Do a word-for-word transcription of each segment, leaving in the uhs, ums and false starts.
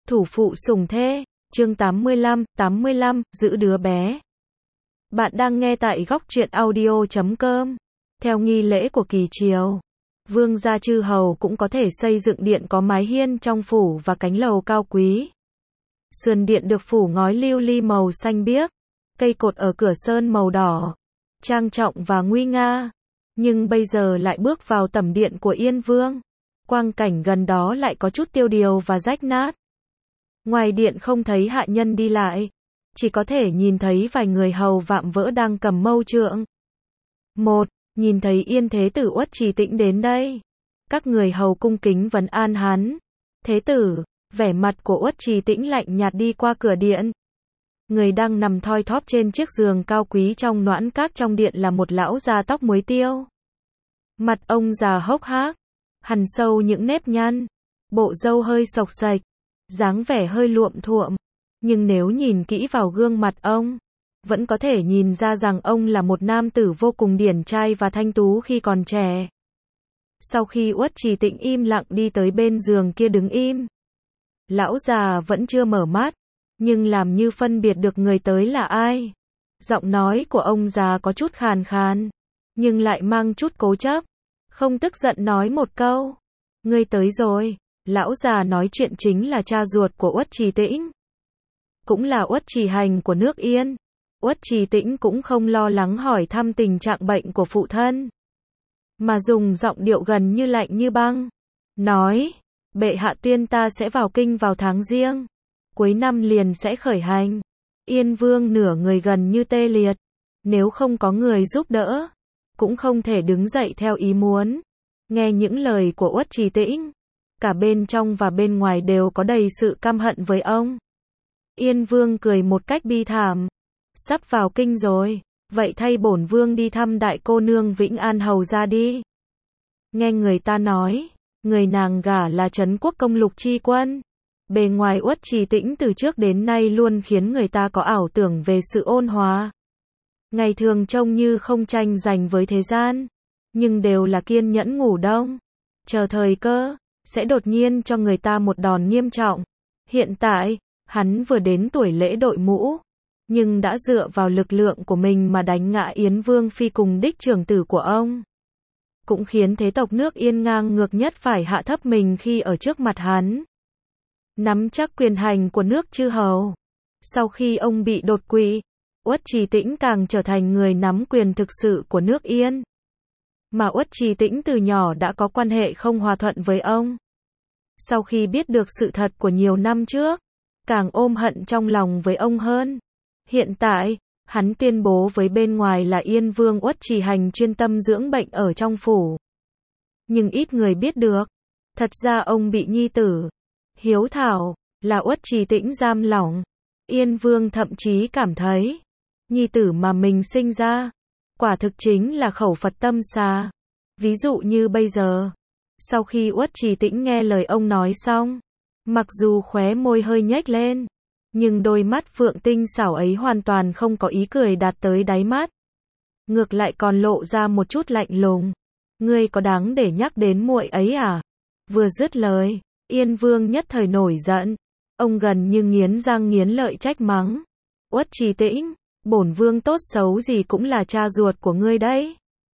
Thủ phụ sủng thê, chương tám mươi lăm, tám mươi lăm, giữ đứa bé. Bạn đang nghe tại góc truyện audio chấm com. Theo nghi lễ của kỳ triều, vương gia chư hầu cũng có thể xây dựng điện có mái hiên trong phủ và cánh lầu cao quý. Sườn điện được phủ ngói lưu ly màu xanh biếc, cây cột ở cửa sơn màu đỏ, trang trọng và nguy nga. Nhưng bây giờ lại bước vào tẩm điện của Yên Vương. Quang cảnh gần đó lại có chút tiêu điều và rách nát. Ngoài điện không thấy hạ nhân đi lại, chỉ có thể nhìn thấy vài người hầu vạm vỡ đang cầm mâu trượng. Một, nhìn thấy Yên Thế Tử Uất Trì Tĩnh đến đây. Các người hầu cung kính vấn an hắn. Thế tử, vẻ mặt của Uất Trì Tĩnh lạnh nhạt đi qua cửa điện. Người đang nằm thoi thóp trên chiếc giường cao quý trong noãn các trong điện là một lão già tóc muối tiêu. Mặt ông già hốc hác, hằn sâu những nếp nhăn, bộ râu hơi xộc xệch, dáng vẻ hơi luộm thuộm, nhưng nếu nhìn kỹ vào gương mặt ông, vẫn có thể nhìn ra rằng ông là một nam tử vô cùng điển trai và thanh tú khi còn trẻ. Sau khi Uất Trì Tĩnh im lặng đi tới bên giường kia đứng im, lão già vẫn chưa mở mắt, nhưng làm như phân biệt được người tới là ai. Giọng nói của ông già có chút khàn khàn, nhưng lại mang chút cố chấp, không tức giận nói một câu. Ngươi tới rồi. Lão già nói chuyện chính là cha ruột của Uất Trì Tĩnh, cũng là Uất Trì Hành của nước Yên. Uất Trì Tĩnh cũng không lo lắng hỏi thăm tình trạng bệnh của phụ thân, mà dùng giọng điệu gần như lạnh như băng, nói, bệ hạ tuyên ta sẽ vào kinh vào tháng Giêng, cuối năm liền sẽ khởi hành. Yên Vương nửa người gần như tê liệt, nếu không có người giúp đỡ, cũng không thể đứng dậy theo ý muốn. Nghe những lời của Uất Trì Tĩnh, cả bên trong và bên ngoài đều có đầy sự căm hận với ông. Yên Vương cười một cách bi thảm. Sắp vào kinh rồi, vậy thay bổn vương đi thăm đại cô nương Vĩnh An hầu ra đi. Nghe người ta nói, người nàng gả là Trấn Quốc công Lục Chi Quân. Bề ngoài Uất Trì Tĩnh từ trước đến nay luôn khiến người ta có ảo tưởng về sự ôn hòa. Ngày thường trông như không tranh giành với thế gian, nhưng đều là kiên nhẫn ngủ đông, chờ thời cơ, sẽ đột nhiên cho người ta một đòn nghiêm trọng. Hiện tại, hắn vừa đến tuổi lễ đội mũ, nhưng đã dựa vào lực lượng của mình mà đánh ngã Yến Vương Phi cùng đích trưởng tử của ông. Cũng khiến thế tộc nước Yên ngang ngược nhất phải hạ thấp mình khi ở trước mặt hắn. Nắm chắc quyền hành của nước chư hầu. Sau khi ông bị đột quỵ, Uất Trì Tĩnh càng trở thành người nắm quyền thực sự của nước Yên. Mà Uất Trì Tĩnh từ nhỏ đã có quan hệ không hòa thuận với ông. Sau khi biết được sự thật của nhiều năm trước, càng ôm hận trong lòng với ông hơn. Hiện tại, hắn tuyên bố với bên ngoài là Yên Vương Uất Trì Hành chuyên tâm dưỡng bệnh ở trong phủ. Nhưng ít người biết được, thật ra ông bị nhi tử hiếu thảo là Uất Trì Tĩnh giam lỏng. Yên Vương thậm chí cảm thấy, nhi tử mà mình sinh ra, quả thực chính là khẩu Phật tâm xà. Ví dụ như bây giờ, sau khi Uất Trì Tĩnh nghe lời ông nói xong, mặc dù khóe môi hơi nhếch lên, nhưng đôi mắt phượng tinh xảo ấy hoàn toàn không có ý cười đạt tới đáy mắt. Ngược lại còn lộ ra một chút lạnh lùng. Ngươi có đáng để nhắc đến muội ấy à? Vừa dứt lời, Yên Vương nhất thời nổi giận. Ông gần như nghiến răng nghiến lợi trách mắng. Uất Trì Tĩnh, bổn vương tốt xấu gì cũng là cha ruột của ngươi đấy.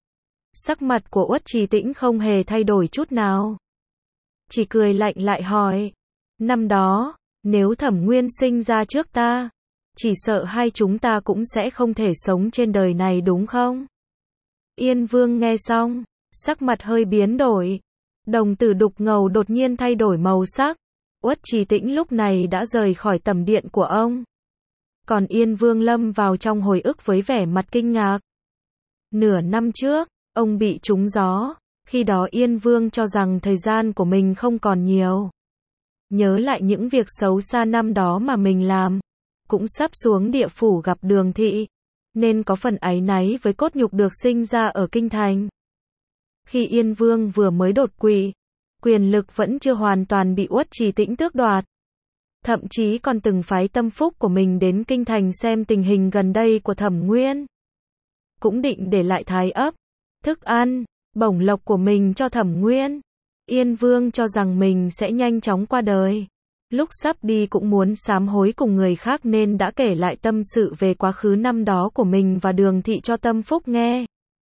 Sắc mặt của Uất Trì Tĩnh không hề thay đổi chút nào, chỉ cười lạnh lại hỏi, năm đó, nếu Thẩm Nguyên sinh ra trước ta, chỉ sợ hai chúng ta cũng sẽ không thể sống trên đời này đúng không? Yên Vương nghe xong, sắc mặt hơi biến đổi, đồng tử đục ngầu đột nhiên thay đổi màu sắc. Uất Trì Tĩnh lúc này đã rời khỏi tầm điện của ông. Còn Yên Vương lâm vào trong hồi ức với vẻ mặt kinh ngạc. Nửa năm trước, ông bị trúng gió, khi đó Yên Vương cho rằng thời gian của mình không còn nhiều. Nhớ lại những việc xấu xa năm đó mà mình làm, cũng sắp xuống địa phủ gặp Đường Thị, nên có phần áy náy với cốt nhục được sinh ra ở kinh thành. Khi Yên Vương vừa mới đột quỵ, quyền lực vẫn chưa hoàn toàn bị Uất Trì Tĩnh tước đoạt. Thậm chí còn từng phái tâm phúc của mình đến kinh thành xem tình hình gần đây của Thẩm Nguyên. Cũng định để lại thái ấp, thức ăn, bổng lộc của mình cho Thẩm Nguyên. Yên Vương cho rằng mình sẽ nhanh chóng qua đời. Lúc sắp đi cũng muốn sám hối cùng người khác nên đã kể lại tâm sự về quá khứ năm đó của mình và Đường Thị cho Tâm Phúc nghe.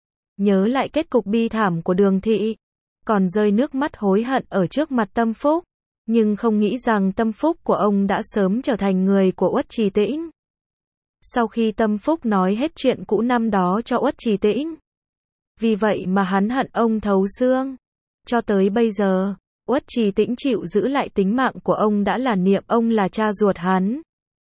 Nhớ lại kết cục bi thảm của Đường Thị, còn rơi nước mắt hối hận ở trước mặt Tâm Phúc, nhưng không nghĩ rằng Tâm Phúc của ông đã sớm trở thành người của Uất Trì Tĩnh. Sau khi Tâm Phúc nói hết chuyện cũ năm đó cho Uất Trì Tĩnh, vì vậy mà hắn hận ông thấu xương. Cho tới bây giờ, Uất Trì Tĩnh chịu giữ lại tính mạng của ông đã là niệm ông là cha ruột hắn.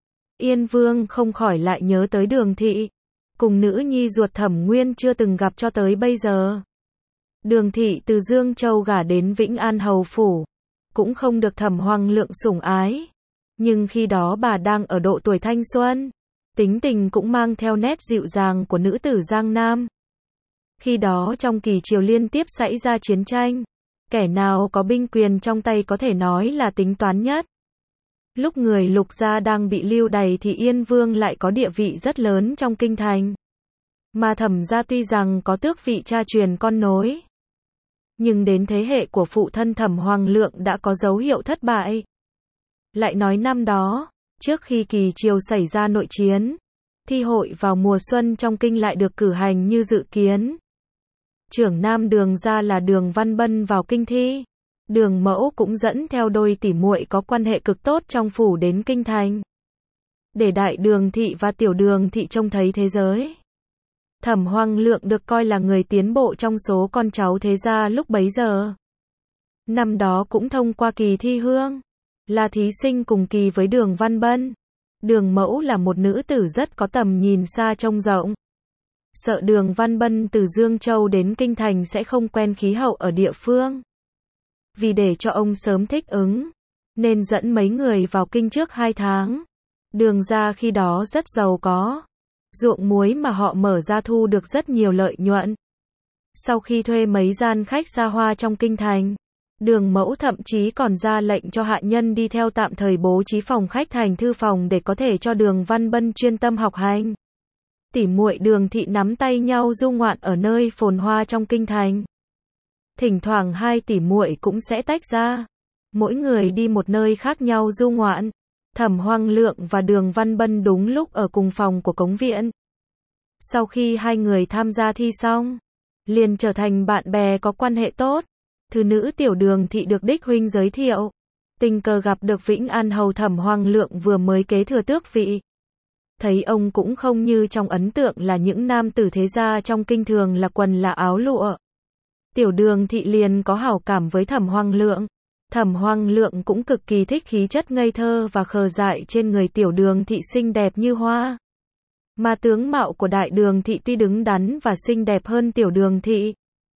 Yên Vương không khỏi lại nhớ tới Đường Thị, cùng nữ nhi ruột Thẩm Nguyên chưa từng gặp cho tới bây giờ. Đường Thị từ Dương Châu gả đến Vĩnh An hầu phủ, cũng không được Thẩm Hoằng Lượng sủng ái, nhưng khi đó bà đang ở độ tuổi thanh xuân, tính tình cũng mang theo nét dịu dàng của nữ tử Giang Nam. Khi đó trong kỳ triều liên tiếp xảy ra chiến tranh, kẻ nào có binh quyền trong tay có thể nói là tính toán nhất. Lúc người Lục gia đang bị lưu đày thì Yên Vương lại có địa vị rất lớn trong kinh thành. Mà Thẩm gia tuy rằng có tước vị cha truyền con nối, nhưng đến thế hệ của phụ thân Thẩm Hoằng Lượng đã có dấu hiệu thất bại. Lại nói năm đó, trước khi kỳ triều xảy ra nội chiến, thi hội vào mùa xuân trong kinh lại được cử hành như dự kiến. Trưởng nam Đường gia là Đường Văn Bân vào kinh thi. Đường Mẫu cũng dẫn theo đôi tỷ muội có quan hệ cực tốt trong phủ đến kinh thành, để Đại Đường Thị và Tiểu Đường Thị trông thấy thế giới. Thẩm Hoằng Lượng được coi là người tiến bộ trong số con cháu thế gia lúc bấy giờ. Năm đó cũng thông qua kỳ thi hương, là thí sinh cùng kỳ với Đường Văn Bân. Đường Mẫu là một nữ tử rất có tầm nhìn xa trông rộng. Sợ Đường Văn Bân từ Dương Châu đến kinh thành sẽ không quen khí hậu ở địa phương. Vì để cho ông sớm thích ứng, nên dẫn mấy người vào kinh trước hai tháng. Đường gia khi đó rất giàu có, ruộng muối mà họ mở ra thu được rất nhiều lợi nhuận. Sau khi thuê mấy gian khách xa hoa trong kinh thành, Đường Mẫu thậm chí còn ra lệnh cho hạ nhân đi theo tạm thời bố trí phòng khách thành thư phòng để có thể cho Đường Văn Bân chuyên tâm học hành. Tỷ muội Đường Thị nắm tay nhau du ngoạn ở nơi phồn hoa trong kinh thành. Thỉnh thoảng hai tỷ muội cũng sẽ tách ra, mỗi người đi một nơi khác nhau du ngoạn. Thẩm Hoằng Lượng và Đường Văn Bân đúng lúc ở cùng phòng của Cống Viện. Sau khi hai người tham gia thi xong, liền trở thành bạn bè có quan hệ tốt. Thứ nữ Tiểu Đường Thị được đích huynh giới thiệu, tình cờ gặp được Vĩnh An hầu Thẩm Hoằng Lượng vừa mới kế thừa tước vị. Thấy ông cũng không như trong ấn tượng là những nam tử thế gia trong kinh thường là quần là áo lụa. Tiểu Đường Thị liền có hảo cảm với Thẩm Hoằng Lượng. Thẩm Hoằng Lượng cũng cực kỳ thích khí chất ngây thơ và khờ dại trên người Tiểu Đường Thị xinh đẹp như hoa. Mà tướng mạo của Đại Đường Thị tuy đứng đắn và xinh đẹp hơn Tiểu Đường Thị,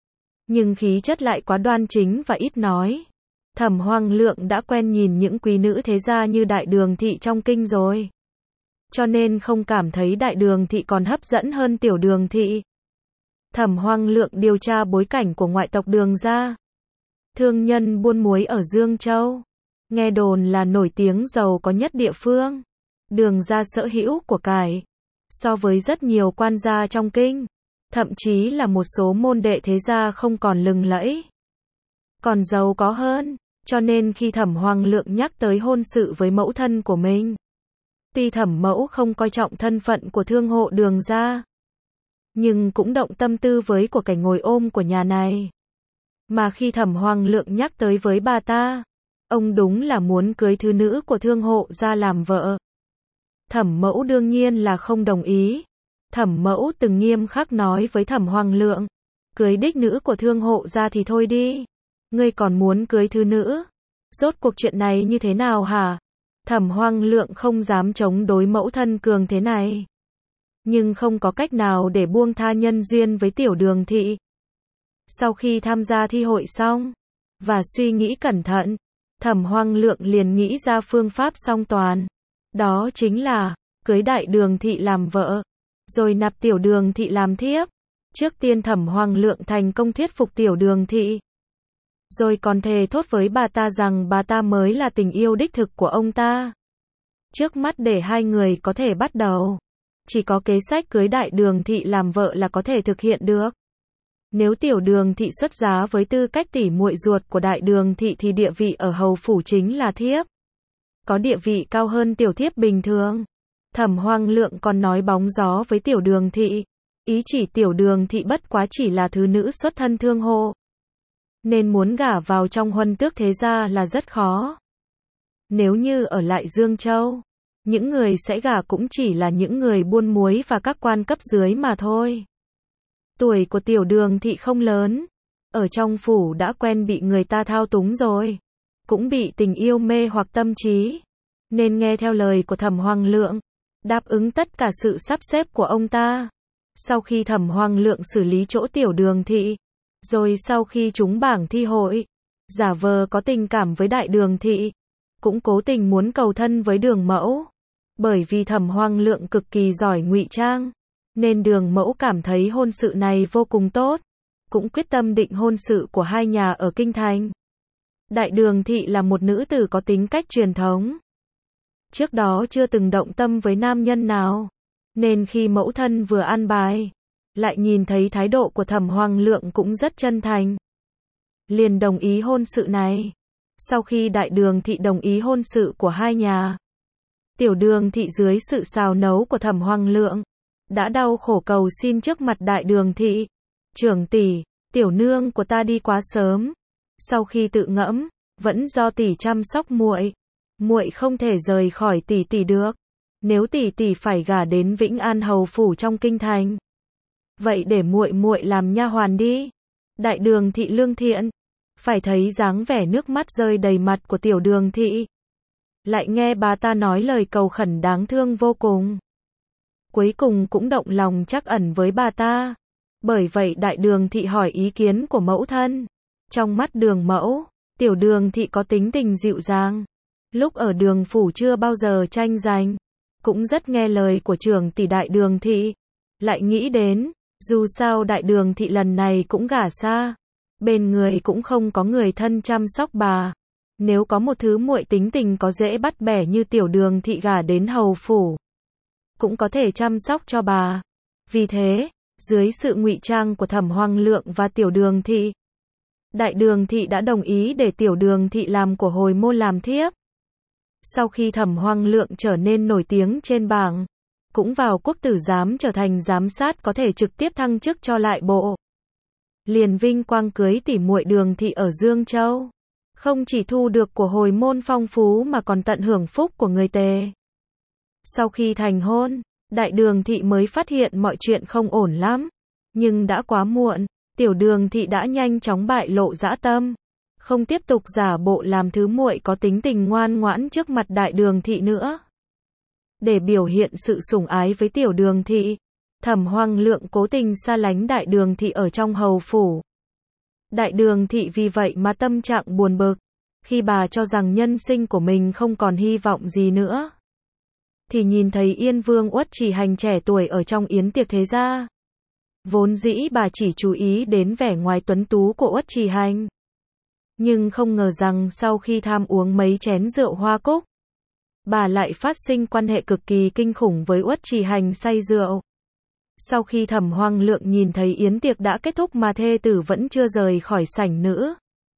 nhưng khí chất lại quá đoan chính và ít nói. Thẩm Hoằng Lượng đã quen nhìn những quý nữ thế gia như Đại Đường Thị trong kinh rồi, cho nên không cảm thấy Đại Đường Thị còn hấp dẫn hơn Tiểu Đường Thị. Thẩm Hoằng Lượng điều tra bối cảnh của ngoại tộc Đường gia. Thương nhân buôn muối ở Dương Châu, nghe đồn là nổi tiếng giàu có nhất địa phương. Đường gia sở hữu của cải, so với rất nhiều quan gia trong kinh, thậm chí là một số môn đệ thế gia không còn lừng lẫy, còn giàu có hơn. Cho nên khi Thẩm Hoằng Lượng nhắc tới hôn sự với mẫu thân của mình, tuy Thẩm mẫu không coi trọng thân phận của thương hộ Đường gia, nhưng cũng động tâm tư với của cải ngồi ôm của nhà này. Mà khi Thẩm Hoằng Lượng nhắc tới với bà ta, ông đúng là muốn cưới thứ nữ của thương hộ ra làm vợ. Thẩm mẫu đương nhiên là không đồng ý. Thẩm mẫu từng nghiêm khắc nói với Thẩm Hoằng Lượng, cưới đích nữ của thương hộ ra thì thôi đi, ngươi còn muốn cưới thứ nữ. Rốt cuộc chuyện này như thế nào hả? Thẩm Hoằng Lượng không dám chống đối mẫu thân cường thế này, nhưng không có cách nào để buông tha nhân duyên với Tiểu Đường Thị. Sau khi tham gia thi hội xong, và suy nghĩ cẩn thận, Thẩm Hoằng Lượng liền nghĩ ra phương pháp song toàn. Đó chính là, cưới Đại Đường Thị làm vợ, rồi nạp Tiểu Đường Thị làm thiếp. Trước tiên Thẩm Hoằng Lượng thành công thuyết phục Tiểu Đường Thị, rồi còn thề thốt với bà ta rằng bà ta mới là tình yêu đích thực của ông ta. Trước mắt để hai người có thể bắt đầu, chỉ có kế sách cưới Đại Đường Thị làm vợ là có thể thực hiện được. Nếu Tiểu Đường Thị xuất giá với tư cách tỷ muội ruột của Đại Đường Thị thì địa vị ở hầu phủ chính là thiếp. có địa vị cao hơn tiểu thiếp bình thường. Thẩm Hoang Lượng còn nói bóng gió với tiểu đường thị, ý chỉ tiểu đường thị bất quá chỉ là thứ nữ xuất thân thương hộ, nên muốn gả vào trong huân tước thế gia là rất khó. Nếu như ở lại Dương Châu, những người sẽ gả cũng chỉ là những người buôn muối và các quan cấp dưới mà thôi. Tuổi của tiểu đường thị không lớn, ở trong phủ đã quen bị người ta thao túng rồi, cũng bị tình yêu mê hoặc tâm trí, nên nghe theo lời của Thẩm Hoang Lượng, đáp ứng tất cả sự sắp xếp của ông ta. Sau khi Thẩm Hoang Lượng xử lý chỗ tiểu đường thị, rồi sau khi trúng bảng thi hội, giả vờ có tình cảm với đại đường thị, cũng cố tình muốn cầu thân với đường mẫu. Bởi vì Thẩm Hoang Lượng cực kỳ giỏi ngụy trang, nên đường mẫu cảm thấy hôn sự này vô cùng tốt, cũng quyết tâm định hôn sự của hai nhà ở Kinh Thành. Đại đường thị là một nữ tử có tính cách truyền thống, trước đó chưa từng động tâm với nam nhân nào, nên khi mẫu thân vừa an bài, lại nhìn thấy thái độ của Thẩm Hoang Lượng cũng rất chân thành, liền đồng ý hôn sự này. Sau khi đại đường thị đồng ý hôn sự của hai nhà, tiểu đường thị dưới sự xào nấu của Thẩm Hoang Lượng, đã đau khổ cầu xin trước mặt đại đường thị, trưởng tỷ, tiểu nương của ta đi quá sớm. Sau khi tự ngẫm, vẫn do tỷ chăm sóc muội, muội không thể rời khỏi tỷ tỷ được. Nếu tỷ tỷ phải gả đến Vĩnh An hầu phủ trong kinh thành, vậy để muội muội làm nha hoàn đi. Đại đường thị lương thiện, phải thấy dáng vẻ nước mắt rơi đầy mặt của tiểu đường thị, lại nghe bà ta nói lời cầu khẩn đáng thương vô cùng, cuối cùng cũng động lòng trắc ẩn với bà ta. Bởi vậy đại đường thị hỏi ý kiến của mẫu thân. Trong mắt đường mẫu, tiểu đường thị có tính tình dịu dàng, lúc ở đường phủ chưa bao giờ tranh giành, cũng rất nghe lời của trưởng tỷ đại đường thị. Lại nghĩ đến, dù sao đại đường thị lần này cũng gả xa, bên người cũng không có người thân chăm sóc bà, nếu có một thứ muội tính tình có dễ bắt bẻ như tiểu đường thị gả đến hầu phủ, cũng có thể chăm sóc cho bà. Vì thế, dưới sự ngụy trang của Thẩm Hoang Lượng và tiểu đường thị, đại đường thị đã đồng ý để tiểu đường thị làm của hồi môn làm thiếp. Sau khi Thẩm Hoang Lượng trở nên nổi tiếng trên bảng, cũng vào quốc tử giám trở thành giám sát có thể trực tiếp thăng chức cho lại bộ, liền vinh quang cưới tỷ muội đường thị ở Dương Châu, không chỉ thu được của hồi môn phong phú mà còn tận hưởng phúc của người Tề. Sau khi thành hôn, đại đường thị mới phát hiện mọi chuyện không ổn lắm, nhưng đã quá muộn. Tiểu đường thị đã nhanh chóng bại lộ dã tâm, không tiếp tục giả bộ làm thứ muội có tính tình ngoan ngoãn trước mặt đại đường thị nữa. Để biểu hiện sự sủng ái với tiểu đường thị, Thẩm Hoang Lượng cố tình xa lánh đại đường thị ở trong hầu phủ. Đại đường thị vì vậy mà tâm trạng buồn bực, khi bà cho rằng nhân sinh của mình không còn hy vọng gì nữa, thì nhìn thấy Yên Vương Uất Trì Hành trẻ tuổi ở trong yến tiệc thế gia. Vốn dĩ bà chỉ chú ý đến vẻ ngoài tuấn tú của Uất Trì Hành, nhưng không ngờ rằng sau khi tham uống mấy chén rượu hoa cúc, bà lại phát sinh quan hệ cực kỳ kinh khủng với Uất Trì Hành say rượu. Sau khi Thẩm Hoang Lượng nhìn thấy yến tiệc đã kết thúc mà thê tử vẫn chưa rời khỏi sảnh nữ,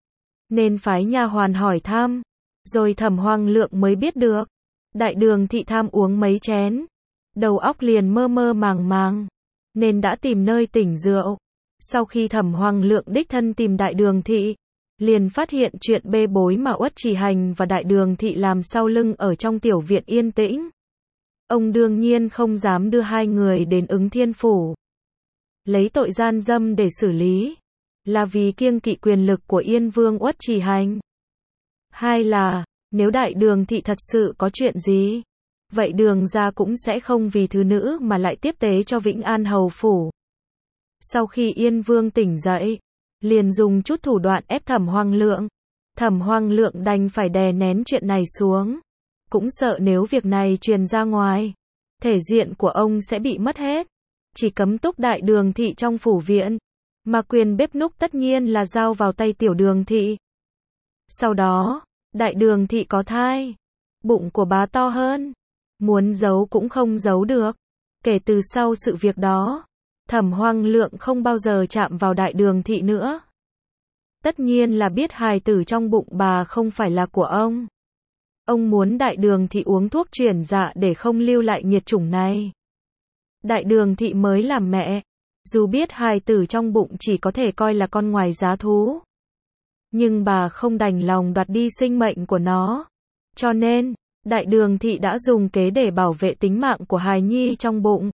nên phái nha hoàn hỏi thăm, rồi Thẩm Hoang Lượng mới biết được, đại đường thị tham uống mấy chén, đầu óc liền mơ mơ màng màng, nên đã tìm nơi tỉnh rượu. Sau khi Thẩm Hoang Lượng đích thân tìm đại đường thị, liền phát hiện chuyện bê bối mà Uất Trì Hành và đại đường thị làm sau lưng ở trong tiểu viện yên tĩnh. Ông đương nhiên không dám đưa hai người đến Ứng Thiên phủ, lấy tội gian dâm để xử lý, là vì kiêng kỵ quyền lực của Yên Vương Uất Trì Hành. Hai là, nếu đại đường thị thật sự có chuyện gì, vậy đường gia cũng sẽ không vì thứ nữ mà lại tiếp tế cho Vĩnh An hầu phủ. Sau khi Yên Vương tỉnh dậy, liền dùng chút thủ đoạn ép Thẩm Hoang Lượng. Thẩm Hoang Lượng đành phải đè nén chuyện này xuống, cũng sợ nếu việc này truyền ra ngoài, thể diện của ông sẽ bị mất hết. Chỉ cấm túc đại đường thị trong phủ viện, mà quyền bếp núc tất nhiên là giao vào tay tiểu đường thị. Sau đó, đại đường thị có thai, bụng của bà to hơn, muốn giấu cũng không giấu được. Kể từ sau sự việc đó, Thẩm Hoang Lượng không bao giờ chạm vào đại đường thị nữa. Tất nhiên là biết hài tử trong bụng bà không phải là của ông. Ông muốn Đại Đường Thị uống thuốc chuyển dạ để không lưu lại nghiệt chủng này. Đại Đường Thị mới làm mẹ, dù biết hài tử trong bụng chỉ có thể coi là con ngoài giá thú, nhưng bà không đành lòng đoạt đi sinh mệnh của nó. Cho nên, Đại Đường Thị đã dùng kế để bảo vệ tính mạng của hài nhi trong bụng.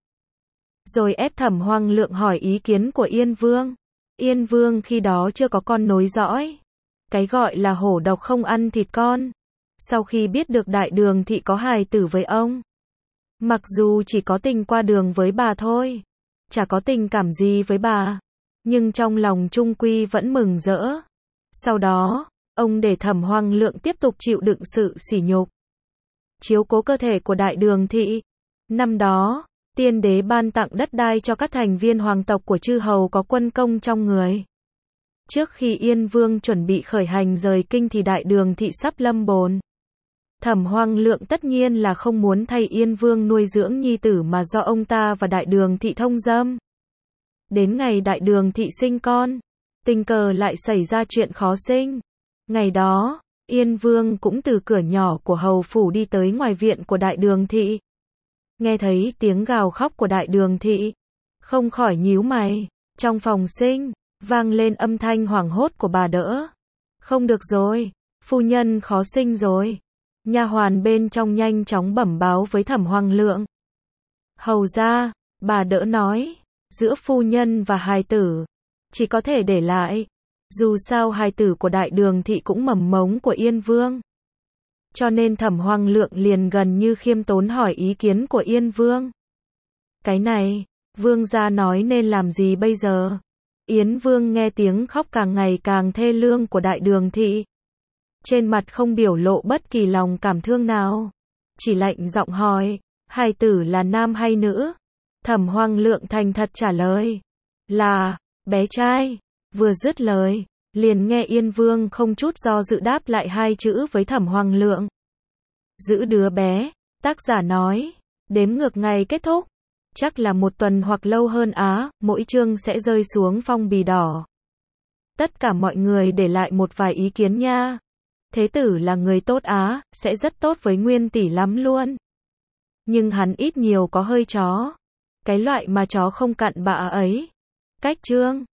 Rồi ép Thẩm Hoằng Lượng hỏi ý kiến của Yên Vương. Yên Vương khi đó chưa có con nối dõi. Cái gọi là hổ độc không ăn thịt con. Sau khi biết được Đại Đường Thị có hài tử với ông, mặc dù chỉ có tình qua đường với bà thôi, chả có tình cảm gì với bà, nhưng trong lòng trung quy vẫn mừng rỡ. Sau đó, ông để Thẩm Hoằng Lượng tiếp tục chịu đựng sự sỉ nhục, chiếu cố cơ thể của Đại Đường Thị. Năm đó, tiên đế ban tặng đất đai cho các thành viên hoàng tộc của chư hầu có quân công trong người. Trước khi Yên Vương chuẩn bị khởi hành rời kinh thì Đại Đường Thị sắp lâm bồn. Thẩm Hoằng Lượng tất nhiên là không muốn thay Yên Vương nuôi dưỡng nhi tử mà do ông ta và Đại Đường Thị thông dâm. Đến ngày Đại Đường Thị sinh con, tình cờ lại xảy ra chuyện khó sinh. Ngày đó, Yên Vương cũng từ cửa nhỏ của hầu phủ đi tới ngoài viện của Đại Đường Thị. Nghe thấy tiếng gào khóc của Đại Đường Thị, không khỏi nhíu mày. Trong phòng sinh, vang lên âm thanh hoảng hốt của bà đỡ. Không được rồi, phu nhân khó sinh rồi. Nha hoàn bên trong nhanh chóng bẩm báo với Thẩm Hoằng Lượng. Hầu ra, bà đỡ nói, giữa phu nhân và hài tử, chỉ có thể để lại. Dù sao hài tử của Đại Đường Thị cũng mầm mống của Yên Vương. Cho nên Thẩm Hoằng Lượng liền gần như khiêm tốn hỏi ý kiến của Yên Vương. Cái này, Vương gia nói nên làm gì bây giờ? Yến Vương nghe tiếng khóc càng ngày càng thê lương của Đại Đường Thị, trên mặt không biểu lộ bất kỳ lòng cảm thương nào, chỉ lạnh giọng hỏi, hài tử là nam hay nữ? Thẩm Hoằng Lượng thành thật trả lời, là bé trai. Vừa dứt lời, liền nghe Yên Vương không chút do dự đáp lại hai chữ với Thẩm Hoằng Lượng. Giữ đứa bé. Tác giả nói, đếm ngược ngày kết thúc, chắc là một tuần hoặc lâu hơn á, mỗi chương sẽ rơi xuống phong bì đỏ. Tất cả mọi người để lại một vài ý kiến nha. Thế tử là người tốt á, sẽ rất tốt với Nguyên tỷ lắm luôn. Nhưng hắn ít nhiều có hơi chó. Cái loại mà chó không cặn bạ ấy. Cách chương